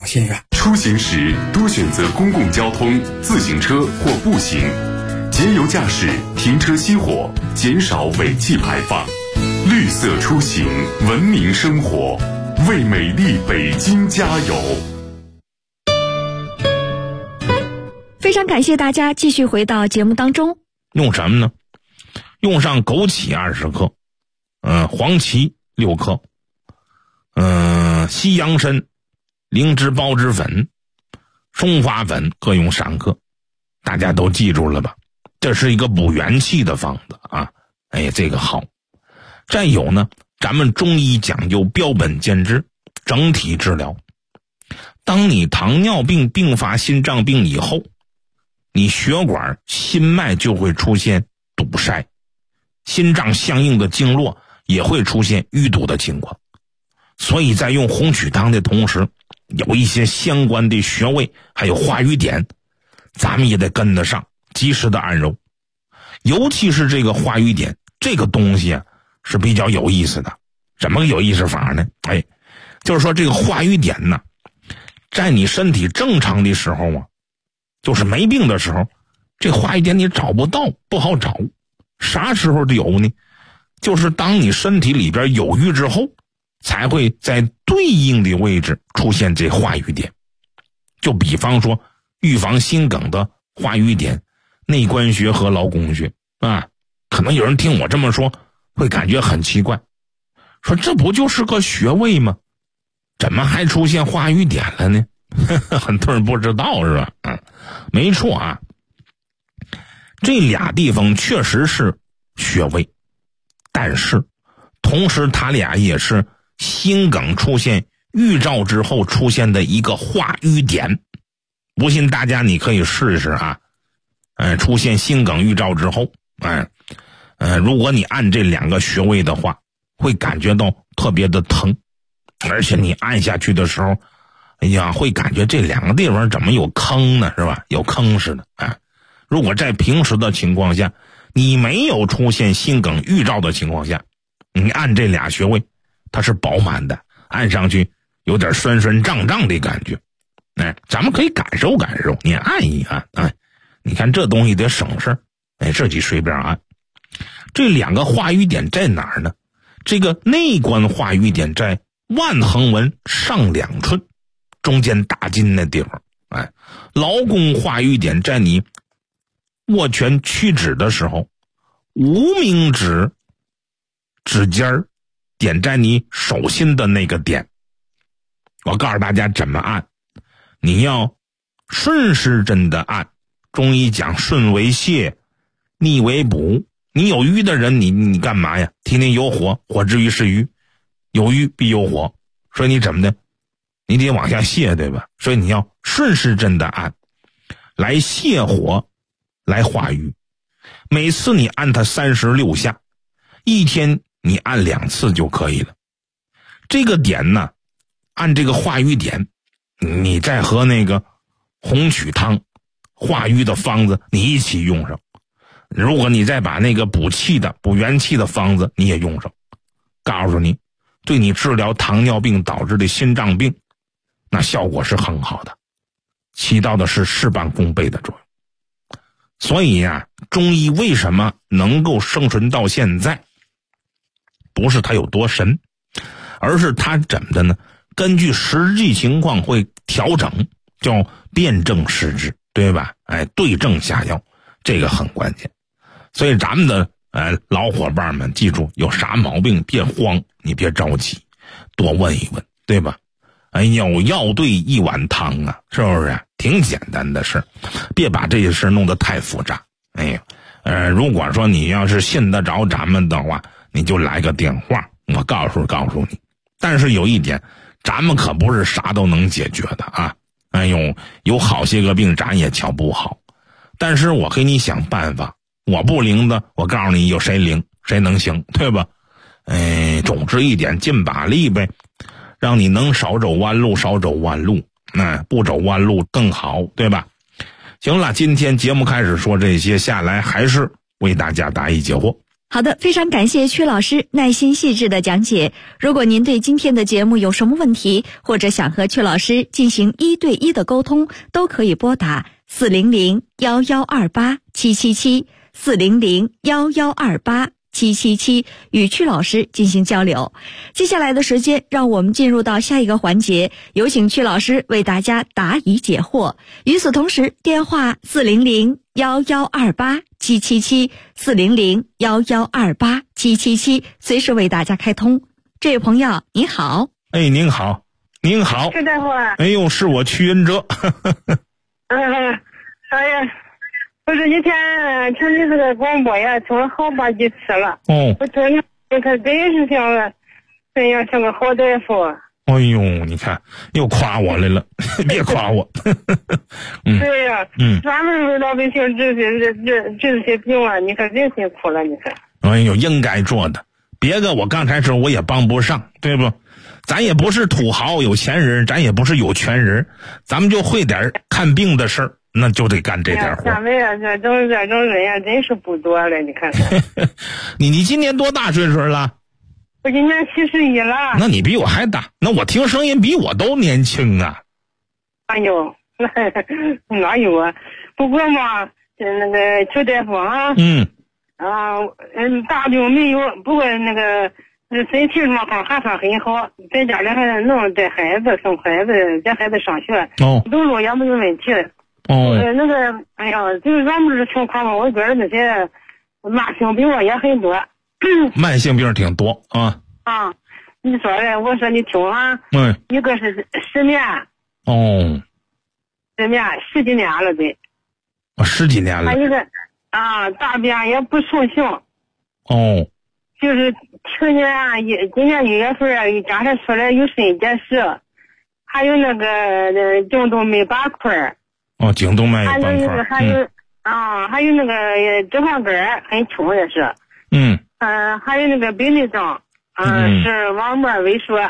偏远。 出行时多选择公共交通、自行车或步行，节油驾驶，停车熄火，减少尾气排放。绿色出行，文明生活，为美丽北京加油！ 非常感谢大家继续回到节目当中。 用什么呢？用上枸杞20克，黄芪6克，西洋参、灵芝孢子粉、松花粉各用3克。大家都记住了吧？这是一个补元气的方子啊！哎，这个好。再有呢，咱们中医讲究标本兼治，整体治疗。当你糖尿病并发心脏病以后，你血管心脉就会出现堵塞，心脏相应的经络也会出现淤堵的情况。所以在用红曲汤的同时，有一些相关的穴位还有化瘀点，咱们也得跟得上，及时的按揉。尤其是这个化瘀点这个东西啊，是比较有意思的。怎么个有意思法呢？就是说这个化瘀点呢，在你身体正常的时候啊，就是没病的时候，这化瘀点你找不到，不好找。啥时候有呢？就是当你身体里边有瘀之后，才会在对应的位置出现这化瘀点。就比方说预防心梗的化瘀点，内关穴和劳宫穴啊，可能有人听我这么说会感觉很奇怪，说这不就是个穴位吗？怎么还出现化瘀点了呢？很多人不知道是吧？没错啊，这俩地方确实是穴位，但是同时它俩也是心梗出现预兆之后出现的一个化瘀点。不信大家你可以试试啊，出现心梗预兆之后，如果你按这2个穴位的话，会感觉到特别的疼，而且你按下去的时候，会感觉这2个地方怎么有坑呢，是吧？有坑似的。如果在平时的情况下，你没有出现心梗预兆的情况下，你按这俩穴位，它是饱满的，按上去有点酸酸胀胀的感觉。咱们可以感受感受，你按一按，你看这东西得省事，自己随便按。这2个化瘀点在哪儿呢？这个内关化瘀点在腕横纹上2寸，中间大筋那地方。劳宫化瘀点在你握拳屈指的时候，无名指指尖点在你手心的那个点。我告诉大家怎么按，你要顺时针的按。中医讲顺为泻，逆为补。你有瘀的人，你干嘛呀？天天有火，火之于是瘀，有瘀必有火，所以你怎么的？你得往下泻，对吧？所以你要顺时针的按，来泻火，来化瘀。每次你按它36下，一天你按2次就可以了。这个点呢，按这个化瘀点，你再和那个红曲汤化瘀的方子你一起用上。如果你再把那个补气的补元气的方子你也用上，告诉你对你治疗糖尿病导致的心脏病那效果是很好的，起到的是事半功倍的作用。所以中医为什么能够生存到现在，不是它有多神，而是它怎么的呢？根据实际情况会调整，叫辨证施治，对吧？对症下药，这个很关键。所以咱们的老伙伴们记住，有啥毛病别慌，你别着急，多问一问，对吧？有药对一碗汤啊，是不是？挺简单的事，别把这些事弄得太复杂。如果说你要是信得着咱们的话，你就来个电话，我告诉你。但是有一点，咱们可不是啥都能解决的啊。有好些个病咱也瞧不好，但是我给你想办法。我不灵的，我告诉你有谁灵谁能行，对吧？总之一点，尽把力呗，让你能少走弯路，不走弯路更好，对吧？行了，今天节目开始说这些，下来还是为大家答疑解惑。 好的，非常感谢曲老师耐心细致的讲解。如果您对今天的节目有什么问题，或者想和曲老师进行1对1的沟通，都可以拨打400-1128-777，400-1128-777，与曲老师进行交流。接下来的时间，让我们进入到下一个环节，有请曲老师为大家答疑解惑。与此同时，电话400-1128-777，400-1128-777，随时为大家开通。这位朋友您好。 哎，您好，您好。 是大夫啊。 哎呦，是我屈云哲。 哎呀，不是以前听你这个广播呀，听了好把几次了。 哦。 我听你可真是像个好大夫。 哎呦，你看又夸我来了，别夸我。 对呀，专门为老百姓治这些病啊，你看真辛苦了，你看。 哎呦，应该做的，别个我刚才说我也帮不上，对不？咱也不是土豪有钱人，咱也不是有权人，咱们就会点看病的事儿，那就得干这点活。 现在这种人呀，真是不多了，你看。 你今年多大岁数了？ 我今年71了。 那你比我还大，那我听声音比我都年轻啊。 哎呦，哪有啊？不过嘛，那个邱大夫啊，大病没有，不过那个身体状况还算很好，在家里还能带孩子送孩子，带孩子上学，走路也没有问题。那个，哎呀，就是咱们这情况嘛，我觉得那些慢性病也很多。 慢性病挺多啊。 你说的，我说你听啊。一个是失眠。失眠10几年了得。 10几年了。 还有一个大便也不成形。就是今年1月份家里出来有肾结石，还有那个颈动脉斑块。 颈动脉斑块。 还有那个脂肪肝很轻也是。还有那个白内障，是网膜萎缩。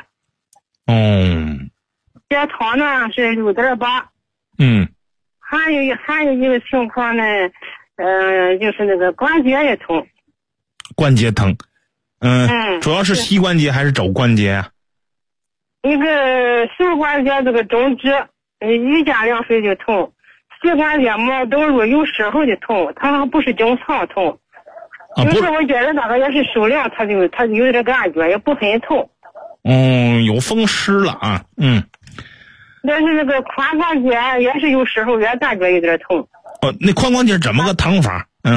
血糖呢是6.8。还有一个情况呢，就是那个关节也疼。 关节疼。主要是膝关节还是肘关节啊？ 一个手关节这个中指，1见2岁就疼，膝关节毛抖入有时候就疼，它不是经常疼。有时候我觉得那个也是受凉，它就有点感觉，也不很痛。 有风湿了啊。 但是那个髋关节也是有时候也感觉有点疼。 那髋关节怎么个疼法？走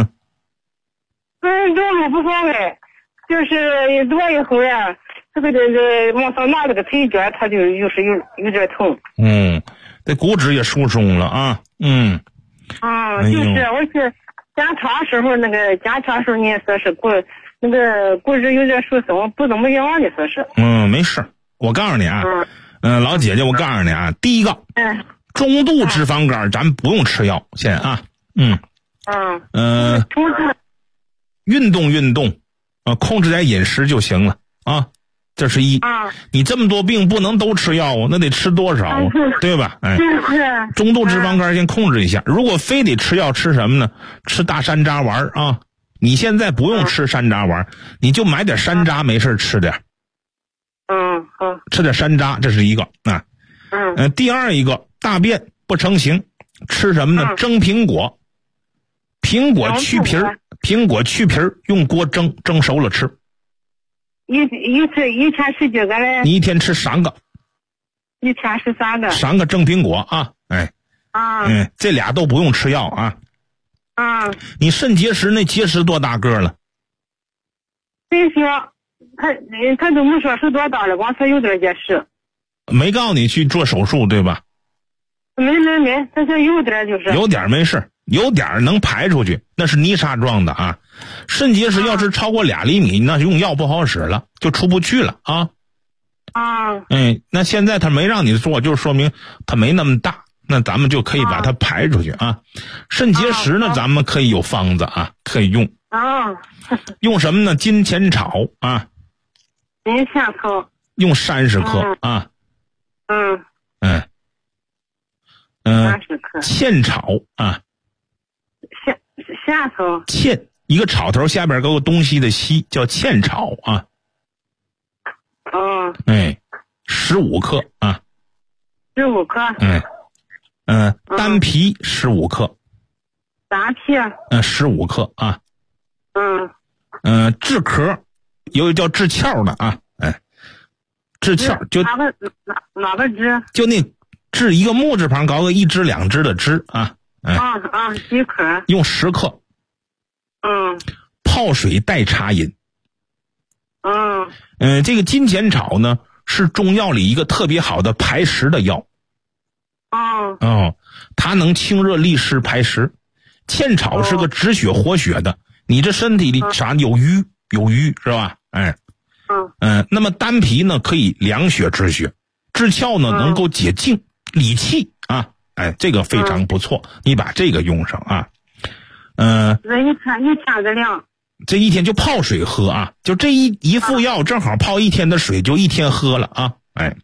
路不方便，就是多一会儿啊，这个往上拿这个腿脚，它就有点疼。 这骨质也疏松了啊。 就是我去检查时候，那个检查时候你说是骨质有点疏松，不怎么样的说是。 没事，我告诉你啊。老姐姐，我告诉你啊，第一个，中度脂肪肝咱不用吃药，先啊。运动，控制点饮食就行了啊。这是一。你这么多病不能都吃药啊，那得吃多少啊？对吧？中度脂肪肝先控制一下。如果非得吃药，吃什么呢？吃大山楂丸啊。你现在不用吃山楂丸，你就买点山楂，没事吃点。 好。 吃点山楂，这是一个啊。第二一个，大便不成形，吃什么呢？蒸苹果。苹果去皮儿，用锅蒸熟了吃。 一天吃几个嘞？ 你一天吃3个。 一天吃3个。 3个蒸苹果啊。这俩都不用吃药啊。你肾结石那结石多大个了？ 真小，他都没说是多大了，光说有点结石。 没告诉你去做手术对吧？ 没，他说有点就是。 有点没事，有点能排出去，那是泥沙状的啊。肾结石要是超过2厘米，那用药不好使了，就出不去了啊。那现在他没让你做，就说明他没那么大，那咱们就可以把它排出去啊。肾结石呢，咱们可以有方子啊，可以用。用什么呢？金钱草啊。 金钱草。 用30克啊。 30克。 茜草啊。 夏草。 茜一个草头下边有个东西的西，叫茜草啊。 哦。 哎，15克啊。 15克。 单皮15克。 单皮。 15克啊。治壳，有一个叫治壳的啊。治壳就哪个治？ 就那治一个木字旁搞个1只2只的只啊。 几克？ 用10克。泡水代茶饮。这个金钱草呢是中药里一个特别好的排湿的药。它能清热利湿排湿。茜草是个止血活血的，你这身体里啥有瘀是吧？那么丹皮呢可以凉血止血，治窍呢能够解痉理气啊。这个非常不错，你把这个用上啊。 这一天的量。 这一天就泡水喝啊，就这一副药正好泡1天的水，就1天喝了啊。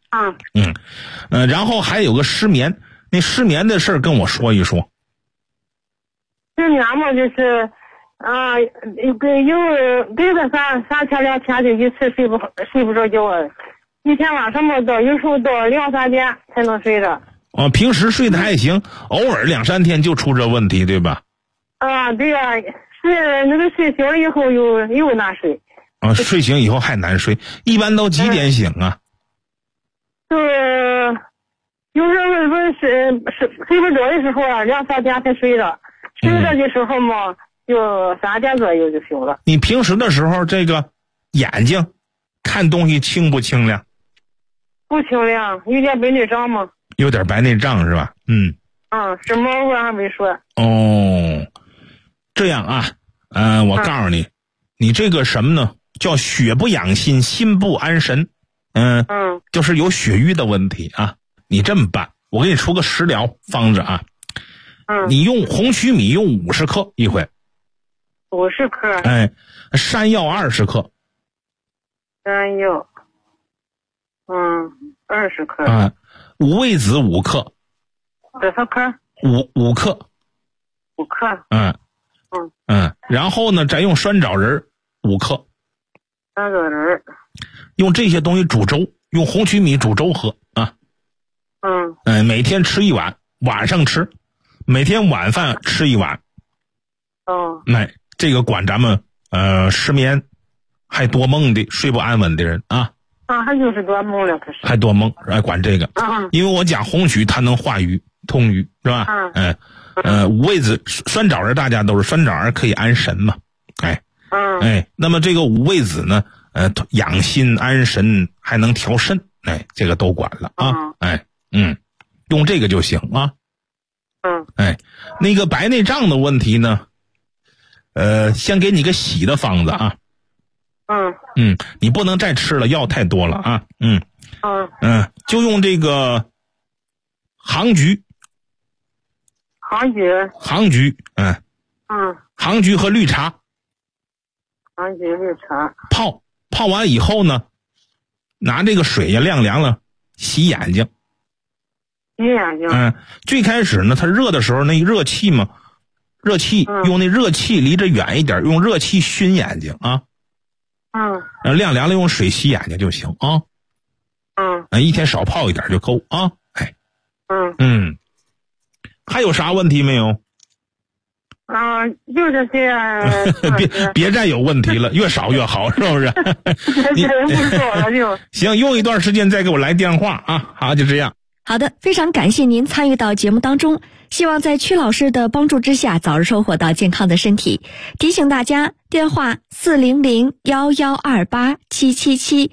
然后还有个失眠，那失眠的事儿跟我说一说。 失眠嘛，就是有个3天2天就一次睡不着觉，一天晚上嘛有时候到2、3点才能睡着。 平时睡得还行，偶尔2、3天就出这问题，对吧？ 对呀，睡醒了以后又难睡。 睡醒以后还难睡，一般都几点醒啊？ 有时候睡不着的时候2、3点才睡着，睡着的时候嘛就3点左右就醒了。 你平时的时候这个眼睛看东西清不清亮？ 不清亮，有点白内障吗？ 有点白内障是吧？ 什么我还没说。 这样啊，我告诉你，你这个什么呢？叫血不养心，心不安神。就是有血瘀的问题啊。你这么办，我给你出个食疗方子啊。你用红曲米用50克一回。 50克。 山药20克。 山药。20克。 五味子5克。 多少克 ？5克。 5克。 然后呢，再用酸枣仁5克。 酸枣仁。 用这些东西煮粥，用红曲米煮粥喝啊。每天吃1碗，晚上吃，每天晚饭吃1碗。这个管咱们失眠还多梦的睡不安稳的人啊。 还就是多梦了，可是还多梦，管这个。因为我讲红曲它能化瘀通瘀是吧？五味子酸枣仁大家都是酸枣仁可以安神嘛。那么这个五味子呢养心安神还能调肾，这个都管了啊。用这个就行啊。那个白内障的问题呢先给你个洗的方子啊。你不能再吃了，药太多了啊。就用这个杭菊。杭菊和绿茶。 杭菊绿茶。 泡完以后呢，拿这个水呀晾凉了，洗眼睛。 洗眼睛。 最开始呢，它热的时候那热气嘛，用那热气离着远一点，用热气熏眼睛啊。晾凉了用水洗眼睛就行啊。一天少泡一点就够啊。还有啥问题没有？ 就这些。 别再有问题了，越少越好，是不是？行，用一段时间再给我来电话啊。好，就这样。 好的，非常感谢您参与到节目当中，希望在曲老师的帮助之下早日收获到健康的身体。提醒大家，电话400-1128-777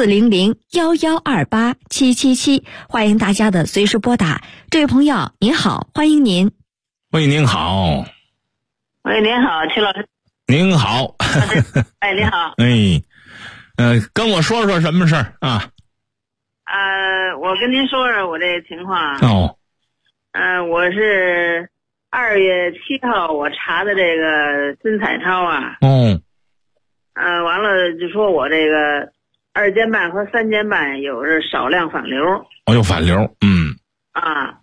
400-1128-777，欢迎大家的随时拨打。这位朋友您好，欢迎您。 喂，您好。 喂，您好，曲老师。 您好。 您好。 跟我说说什么事儿啊？ 我跟您说说我这情况。我是2月7号我查的这个金彩超啊。完了就说我这个2间半和3间半有着少量反流。 有反流。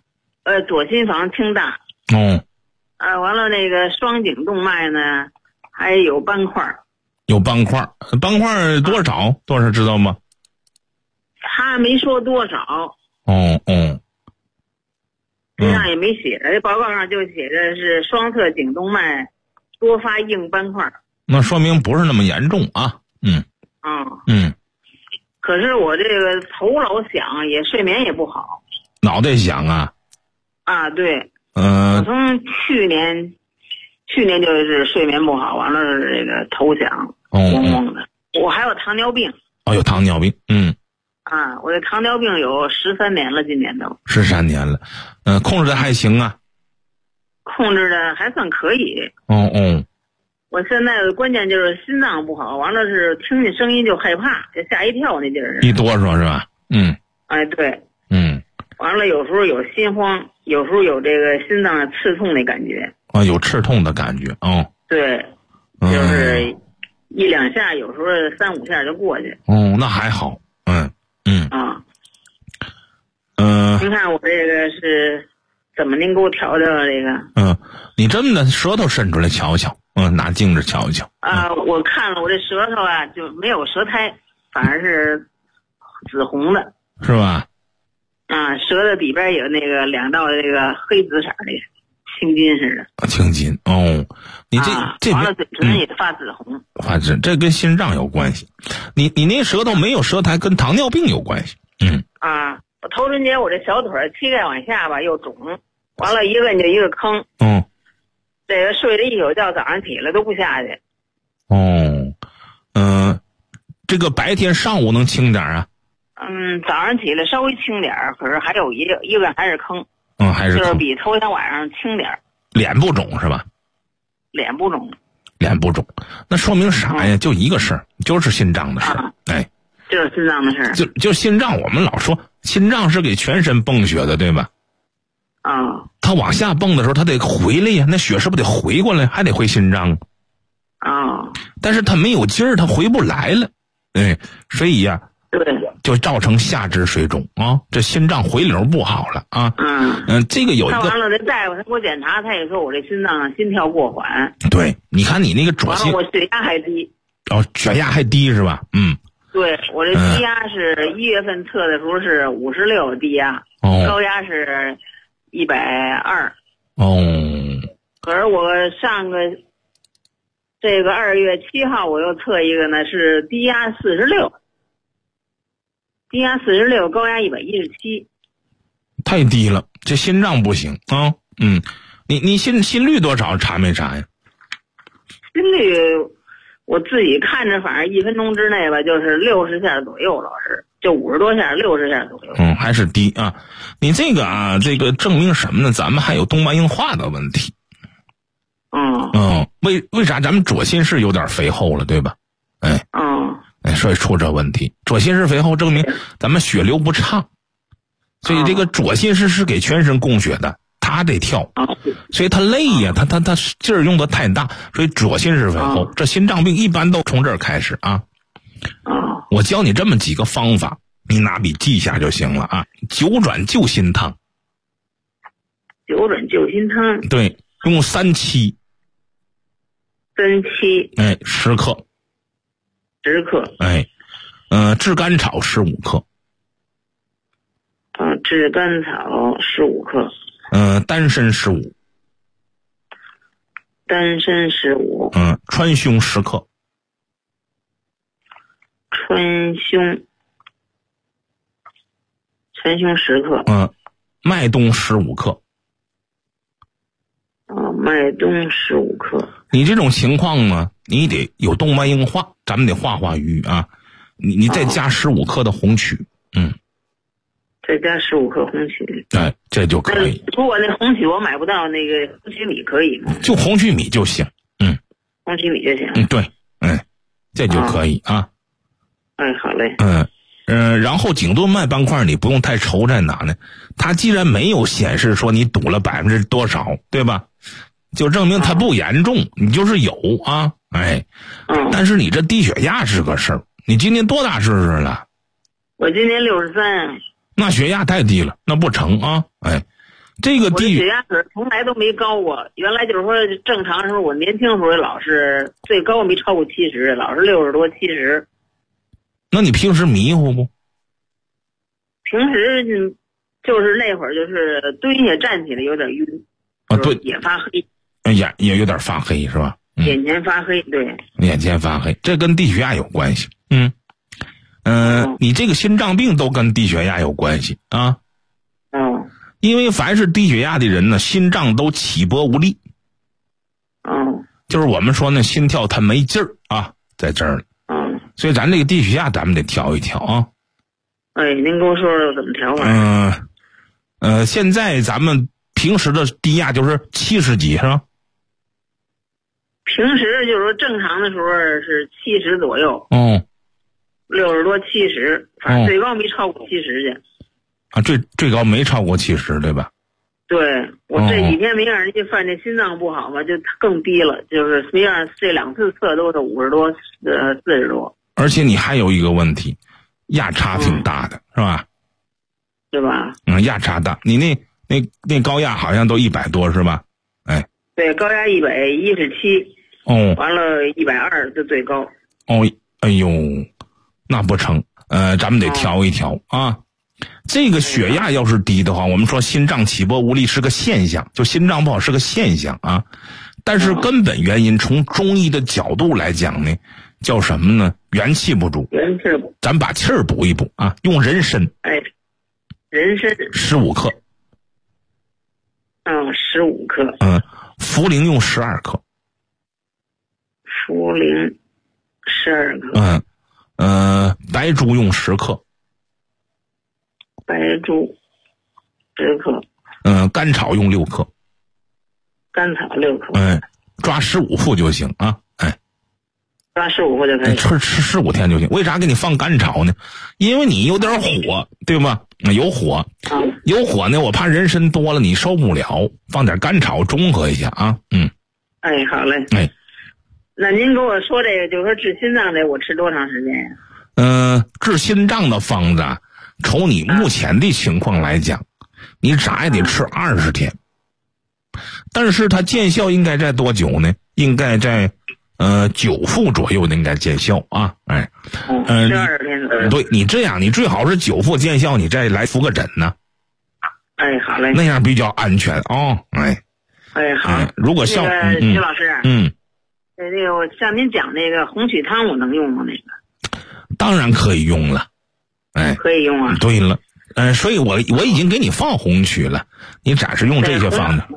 左心房清大。 完了那个双颈动脉呢还有斑块。 有斑块，斑块多少？多少知道吗？ 他没说多少。 哦。 这上也没写，这报告上就写的是双侧颈动脉多发硬斑块。 那说明不是那么严重啊。 可是我这个头老响，也睡眠也不好。 脑袋响啊？ 啊，对。我从去年就是睡眠不好，完了这个头响，嗡嗡的。我还有糖尿病。 有糖尿病。 我这糖尿病有13年了，今年都 13年了。控制的还行啊？ 控制的还算可以。我现在的关键就是心脏不好，完了是听见声音就害怕，就吓一跳那劲儿。 一哆嗦是吧？ 对。完了有时候有心慌，有时候有这个心脏刺痛的感觉。 有刺痛的感觉。 对，就是1、2下，有时候3、5下就过去。 那还好。 您看我这个是怎么您给我调的这个？ 你这么的舌头伸出来瞧瞧，拿镜子瞧瞧。 我看了我这舌头啊，就没有舌苔，反而是紫红的， 是吧？ 舌头底边有那个2道这个黑紫色的青筋似的。青筋。你这完了嘴唇也发紫红。 发紫，这跟心脏有关系。你那舌头没有舌苔，跟糖尿病有关系。 我头春节我这小腿膝盖往下吧又肿，完了一问就一个坑。这个睡了一宿觉，早上起来都不下去。 这个白天上午能轻点啊？ 早上起来稍微轻点，可是还有一个还是坑。 还是坑， 就是比头天晚上轻点。 脸不肿是吧？ 脸不肿。 那说明啥呀？就一个事儿，就是心脏的事儿。 就是心脏的事儿。 就心脏，我们老说心脏是给全身泵血的，对吧？它往下泵的时候，它得回来呀，那血是不是得回过来，还得回心脏但是它没有劲儿，它回不来了。所以呀， 对， 就造成下肢水肿这心脏回流不好了这个有一个。 完了，这大夫他给我检查，他也说我这心脏心跳过缓。 对，你看你那个左心， 我血压还低。 血压还低是吧？ 对，我这低压是1月份测的时候是56低压，高压是120。可是我上个这个2月7号我又测一个呢，是低压46，高压117。 太低了，这心脏不行你心率多少查没查呀？ 心率我自己看着，反正1分钟之内吧，就是60下左右，老是就50多下，60下左右。 还是低啊。你这个这个证明什么呢？咱们还有动脉硬化的问题。为啥咱们左心室有点肥厚了，对吧？所以出这问题。左心室肥厚证明咱们血流不畅，所以这个左心室是给全身供血的，它得跳，所以它累呀，它劲儿用的太大，所以左心室肥厚。这心脏病一般都从这儿开始我教你这么几个方法，你拿笔记下就行了九转救心汤。 九转救心汤。 对，用3七。10克。 10克。 炙甘草15克。 炙甘草15克。 丹参15。川芎10克。 川芎10克。 麦冬15克。 麦冬15克。 你这种情况呢，你得有动脉硬化，咱们得化瘀你再加15克的红曲。 再加15克红曲。 这就可以。 如果那红曲我买不到，那个红曲米可以吗？ 就红曲米就行。 红曲米就行。 对。这就可以好嘞。 然后颈动脉斑块你不用太愁在哪呢？它既然没有显示说你堵了%多少，对吧？就证明它不严重，你就是有但是你这低血压是个事儿。你今年多大岁数了？ 我今年63。 那血压太低了，那不成这个低血压从来都没高过，原来就是说正常时候，我年轻时候老是最高没超过70，老是60多70。 那你平时迷糊不？ 平时就是那会儿就是蹲下站起来有点晕啊，对， 也发黑， 也有点发黑是吧？ 眼前发黑，对， 眼前发黑，这跟低血压有关系。你这个心脏病都跟低血压有关系啊。因为凡是低血压的人呢，心脏都起搏无力。就是我们说那心跳它没劲儿啊，在这儿。所以咱这个低血压咱们得调一调啊。 您跟我说说怎么调法？ 现在咱们平时的低压就是70几是吧？ 平时就是说正常的时候是70左右，60多70，反正最高没超过70去。 啊，最高没超过70，对吧？ 对，我这几天没让人家犯这心脏不好嘛，就更低了，就是没让这2次测都是50多40多。 而且你还有一个问题，压差挺大的，是吧？ 对吧？ 压差大，你那高压好像都100多是吧？哎， 对，高压117。完了120就最高。 哎呦，那不成，咱们得调一调啊。这个血压要是低的话，我们说心脏起搏无力是个现象，就心脏不好是个现象啊。但是根本原因从中医的角度来讲呢，叫什么呢？元气不足。 元气不足， 咱把气儿补一补啊，用人参。 人参 15克。 15克。 茯苓用12克。 茯苓12克。 白术用10克。 白术10克。 甘草用6克。 甘草6克。 抓15副就行啊。 抓15副就可以。 吃15天就行。为啥给你放甘草呢？因为你有点火，对吧？有火。有火呢，我怕人参多了你受不了，放点甘草中和一下啊。 好嘞。那您给我说这个，就是说治心脏的，我吃多长时间呀？ 治心脏的方子，从你目前的情况来讲，你咋也得吃20天。但是它见效应该在多久呢？应该在9副左右应该见效啊。 12天。 对，你这样，你最好是9副见效，你再来敷个诊呢。 好嘞。 那样比较安全啊。 好。 如果徐老师。那个我像您讲那个红曲汤，我能用吗？那个当然可以用了。 可以用啊。 对了，所以我已经给你放红曲了，你咋是用这些方子？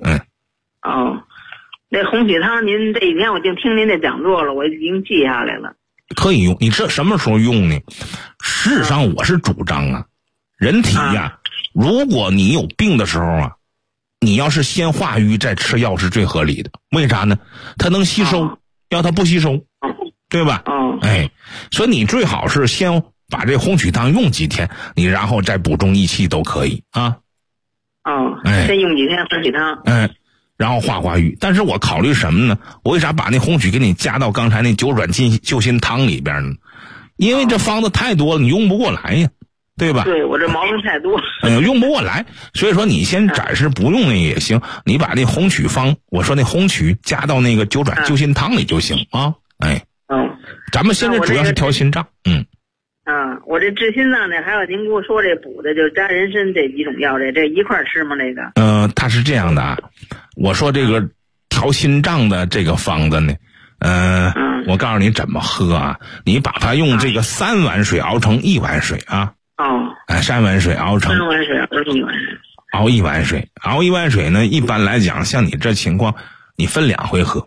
那红曲汤，您这几天我净听您的讲座了，我已经记下来了。 可以用，你这什么时候用呢？事实上，我是主张啊，人体呀，如果你有病的时候啊，你要是先化瘀再吃药是最合理的。为啥呢？它能吸收。要它不吸收，对吧？所以你最好是先把这红曲汤用几天，你然后再补中益气都可以啊。 先用几天红曲汤。 然后化瘀。但是我考虑什么呢？我为啥把那红曲给你加到刚才那9转救心汤里边呢？因为这方子太多了，你用不过来呀，对吧？ 对，我这毛病太多。 用不过来，所以说你先暂时不用那也行，你把那红曲方，我说那红曲加到那个9转救心汤里就行啊。咱们现在主要是调心脏。 我这治心脏的，还有您给我说这补的，就加人参这几种药，这一块吃吗？这个？ 它是这样的啊，我说这个调心脏的这个方子呢，我告诉你怎么喝啊，你把它用这个3碗水熬成1碗水啊。3碗水熬成。 3碗水熬成1碗水。 熬1碗水，熬1碗水呢，一般来讲，像你这情况，你分2回喝。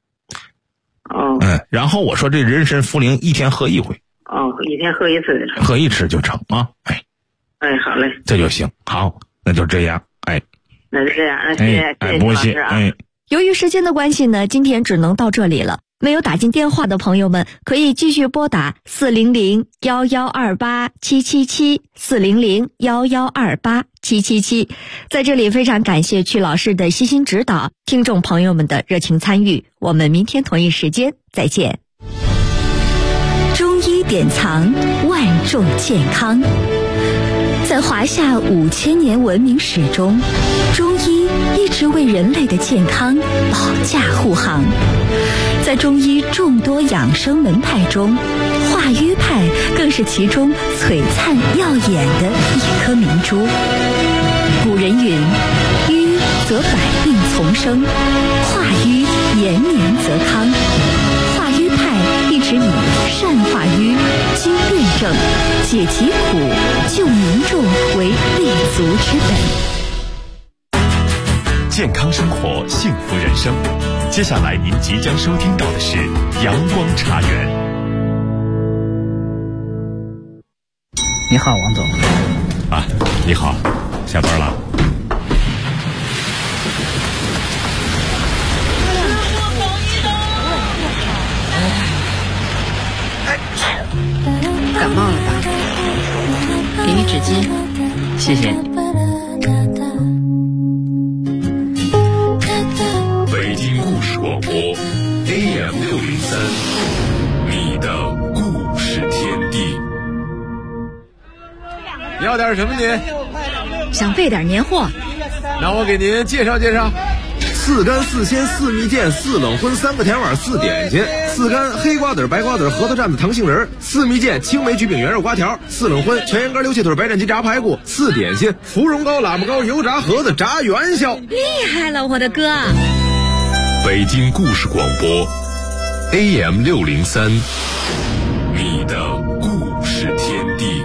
然后我说这人参茯苓1天喝1回。 一天喝1次就成。 喝1次就成啊。 好嘞。 这就行。好，那就这样。 那就这样。谢谢不谢。 由于时间的关系呢，今天只能到这里了。没有打进电话的朋友们，可以继续拨打400-1128-777 400-1128-777。在这里非常感谢曲老师的悉心指导，听众朋友们的热情参与。我们明天同一时间再见。中医典藏，万众健康。在华夏5000年文明史中，中医是为人类的健康保驾护航。在中医众多养生门派中，化瘀派更是其中璀璨耀眼的一颗明珠。古人云：瘀则百病丛生，化瘀延年则康。化瘀派一直以善化瘀、经辩证、解疾苦、救民众为立足之本。 健康生活，幸福人生。接下来您即将收听到的是阳光茶园。 你好，王总。 啊，你好，下班了。 感冒了吧？给你纸巾，谢谢你。 北京故事广播 AM603，你的故事天地。 要点什么您？ 想备点年货。 那我给您介绍介绍。4干4鲜4蜜饯4冷荤3个甜碗4点心，4干黑瓜子白瓜子核桃蘸子糖杏仁，4蜜饯青梅焗饼圆肉瓜条，4冷荤全羊肝溜切腿白斩鸡炸排骨，4点心芙蓉糕喇叭糕油炸盒子炸元宵。 厉害了，我的哥！ 北京故事广播 AM603，你的故事天地。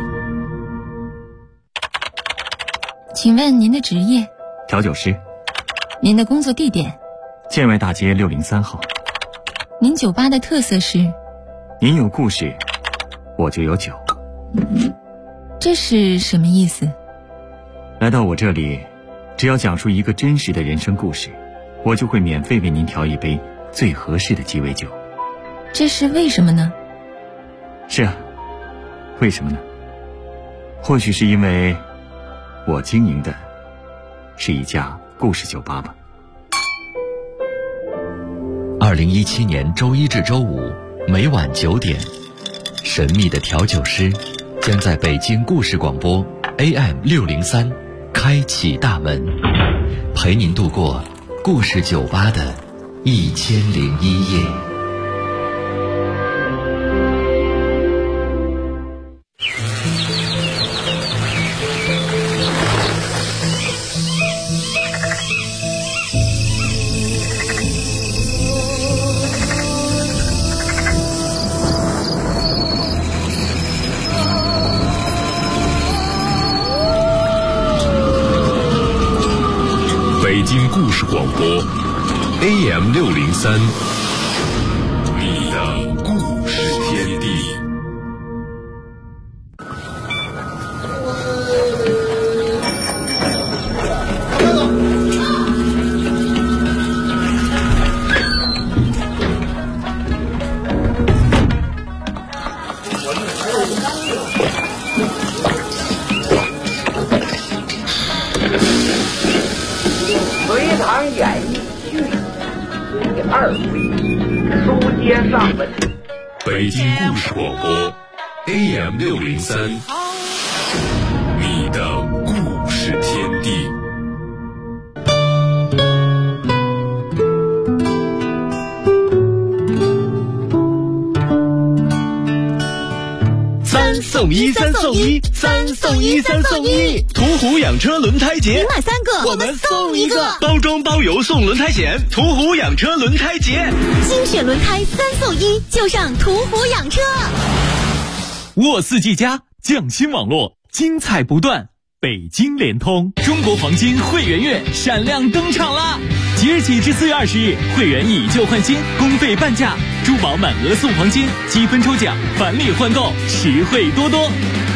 请问您的职业？ 调酒师。 您的工作地点？ 建外大街603号。 您酒吧的特色是？ 您有故事，我就有酒。 这是什么意思？ 来到我这里，只要讲述一个真实的人生故事，我就会免费为您调一杯最合适的鸡尾酒。 这是为什么呢？ 是啊，为什么呢？或许是因为我经营的是一家故事酒吧吧。 2017年周一至周五每晚9点，神秘的调酒师将在北京故事广播 AM603开启大门，陪您度过故事酒吧的1001夜。 北京故事广播 AM603，你的故事天地。 隋唐演义序第2回，书接上文。 北京故事广播 AM603，你的故事天地。 3送1，途虎养车轮胎节， 你买3个， 我们送1个，包装包邮送轮胎险，途虎养车轮胎节， 精选轮胎3送1，就上途虎养车。 沃四 G 加匠心网络，精彩不断。北京联通中国黄金会员月闪亮登场啦！即日起至4月20日，会员以旧换新，公费半价，珠宝满额送黄金，积分抽奖，返利换购，实惠多多。